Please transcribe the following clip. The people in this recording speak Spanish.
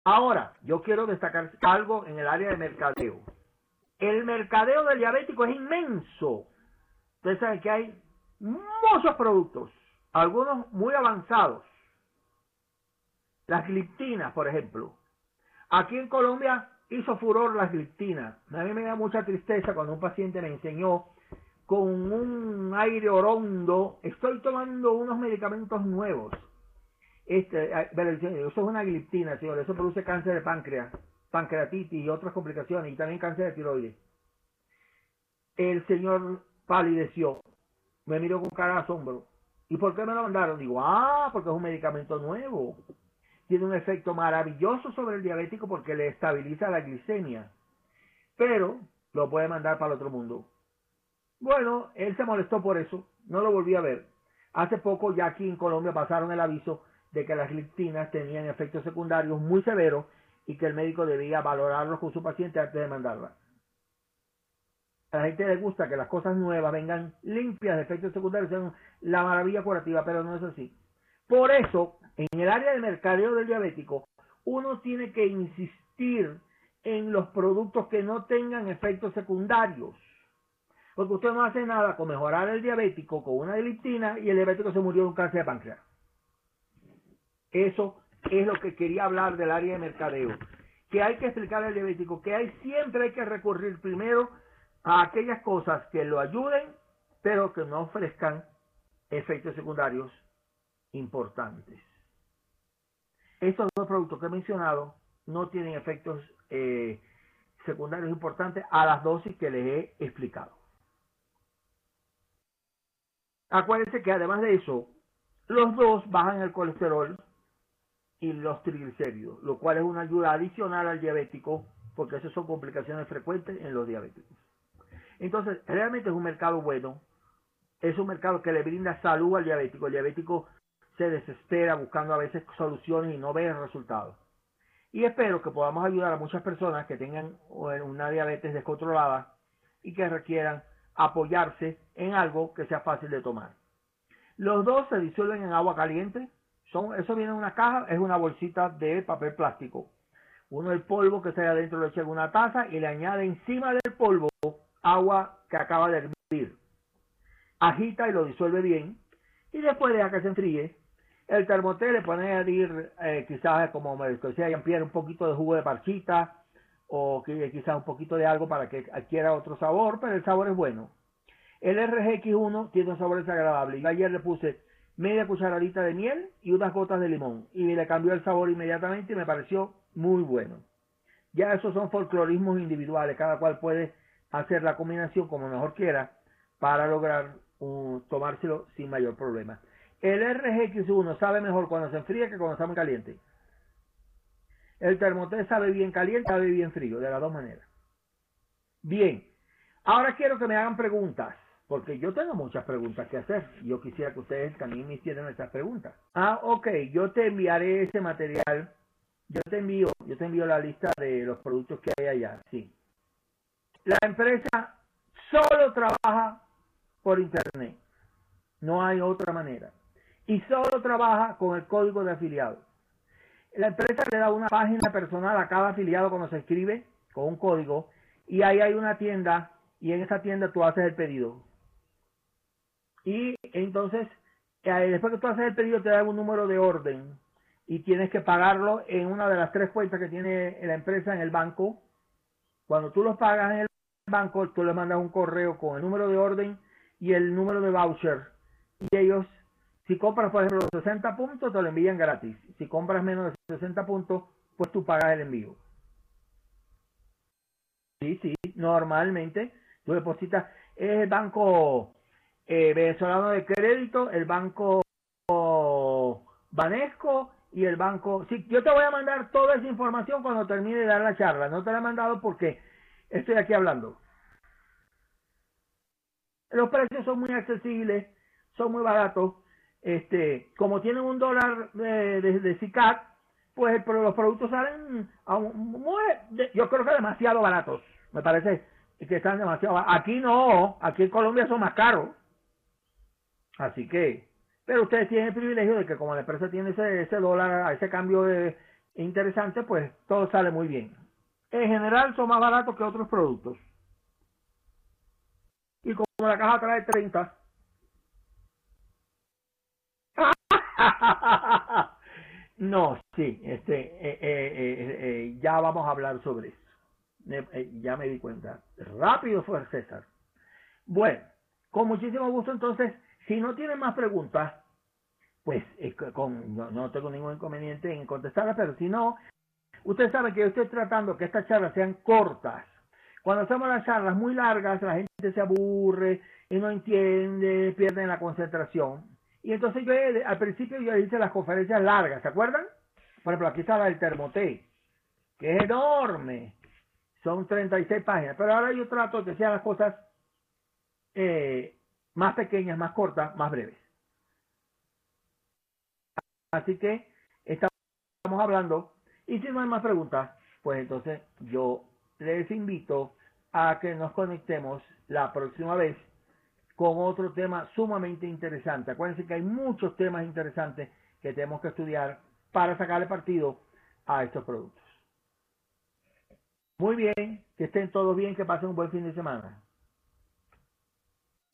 Ahora, yo quiero destacar algo en el área de mercadeo. El mercadeo del diabético es inmenso. Ustedes saben que hay muchos productos, algunos muy avanzados. Las gliptinas, por ejemplo. Aquí en Colombia hizo furor las gliptinas. A mí me da mucha tristeza cuando un paciente me enseñó con un aire orondo, estoy tomando unos medicamentos nuevos. Eso es una gliptina, señor, eso produce cáncer de páncreas, pancreatitis y otras complicaciones, y también cáncer de tiroides. El señor palideció, me miró con cara de asombro. ¿Y por qué me lo mandaron? Digo, porque es un medicamento nuevo. Tiene un efecto maravilloso sobre el diabético porque le estabiliza la glicemia, pero lo puede mandar para el otro mundo. Bueno, él se molestó por eso, no lo volví a ver. Hace poco ya aquí en Colombia pasaron el aviso de que las gliptinas tenían efectos secundarios muy severos y que el médico debía valorarlos con su paciente antes de mandarla. A la gente le gusta que las cosas nuevas vengan limpias de efectos secundarios, sean la maravilla curativa, pero no es así. Por eso, en el área del mercadeo del diabético, uno tiene que insistir en los productos que no tengan efectos secundarios. Porque usted no hace nada con mejorar el diabético con una gliptina y el diabético se murió de un cáncer de páncreas. Eso es lo que quería hablar del área de mercadeo. Que hay que explicarle al diabético que siempre hay que recurrir primero a aquellas cosas que lo ayuden, pero que no ofrezcan efectos secundarios importantes. Estos dos productos que he mencionado no tienen efectos secundarios importantes a las dosis que les he explicado. Acuérdense que además de eso, los dos bajan el colesterol y los triglicéridos, lo cual es una ayuda adicional al diabético, porque esas son complicaciones frecuentes en los diabéticos. Entonces, realmente es un mercado bueno, es un mercado que le brinda salud al diabético. El diabético se desespera buscando a veces soluciones y no ve resultados. Y espero que podamos ayudar a muchas personas que tengan una diabetes descontrolada y que requieran apoyarse en algo que sea fácil de tomar. Los dos se disuelven en agua caliente. Eso viene en una caja, es una bolsita de papel plástico. Uno el polvo que se adentro lo echa en una taza y le añade encima del polvo agua que acaba de hervir. Agita y lo disuelve bien y después deja que se enfríe. El termoté le pone a añadir quizás, como me decía Jean-Pierre, un poquito de jugo de parchita o quizás un poquito de algo para que adquiera otro sabor, pero el sabor es bueno. El RGX1 tiene un sabor desagradable. Yo ayer le puse media cucharadita de miel y unas gotas de limón y le cambió el sabor inmediatamente y me pareció muy bueno. Ya esos son folclorismos individuales, cada cual puede hacer la combinación como mejor quiera para lograr tomárselo sin mayor problema. El RGX1 sabe mejor cuando se enfría que cuando está muy caliente. El termoté sabe bien caliente, sabe bien frío, de las dos maneras. Bien, ahora quiero que me hagan preguntas, porque yo tengo muchas preguntas que hacer. Yo quisiera que ustedes también me hicieran esas preguntas. Ok, yo te enviaré ese material. Yo te envío la lista de los productos que hay allá, sí. La empresa solo trabaja por internet. No hay otra manera. Y solo trabaja con el código de afiliado. La empresa le da una página personal a cada afiliado cuando se inscribe con un código y ahí hay una tienda y en esa tienda tú haces el pedido. Y entonces, después que tú haces el pedido te dan un número de orden y tienes que pagarlo en una de las 3 cuentas que tiene la empresa en el banco. Cuando tú los pagas en el banco, tú le mandas un correo con el número de orden y el número de voucher. Y ellos, si compras por ejemplo 60 puntos, te lo envían gratis. Si compras menos de 60 puntos, pues tú pagas el envío. Sí, normalmente tú depositas, es el banco venezolano de crédito, el banco Banesco y el banco. Sí, yo te voy a mandar toda esa información cuando termine de dar la charla. No te la he mandado porque estoy aquí hablando. Los precios son muy accesibles, son muy baratos. Como tienen $1 de SICAD, pues los productos salen yo creo que demasiado baratos. Me parece que están demasiado baratos. Aquí no, aquí en Colombia son más caros. Así que, pero ustedes tienen el privilegio de que como la empresa tiene ese dólar, ese cambio interesante, pues todo sale muy bien. En general son más baratos que otros productos. Y como la caja trae 30. No, sí, ya vamos a hablar sobre eso. Ya me di cuenta. Rápido fue César. Bueno, con muchísimo gusto entonces, si no tienen más preguntas, pues no tengo ningún inconveniente en contestarlas, pero si no, usted sabe que yo estoy tratando que estas charlas sean cortas. Cuando hacemos las charlas muy largas, la gente se aburre y no entiende, pierden la concentración. Y entonces yo al principio yo hice las conferencias largas, ¿se acuerdan? Por ejemplo, aquí está la del Termoté, que es enorme. Son 36 páginas. Pero ahora yo trato de que sean las cosas más pequeñas, más cortas, más breves. Así que estamos hablando. Y si no hay más preguntas, pues entonces yo les invito a que nos conectemos la próxima vez con otro tema sumamente interesante. Acuérdense que hay muchos temas interesantes que tenemos que estudiar para sacarle partido a estos productos. Muy bien, que estén todos bien, que pasen un buen fin de semana.